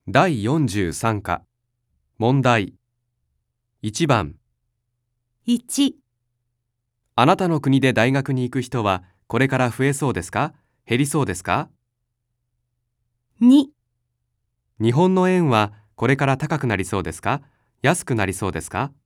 第43課問題1番 1、 あなたの国で大学に行く人はこれから増えそうですか減りそうですか 2、 日本の円はこれから高くなりそうですか安くなりそうですか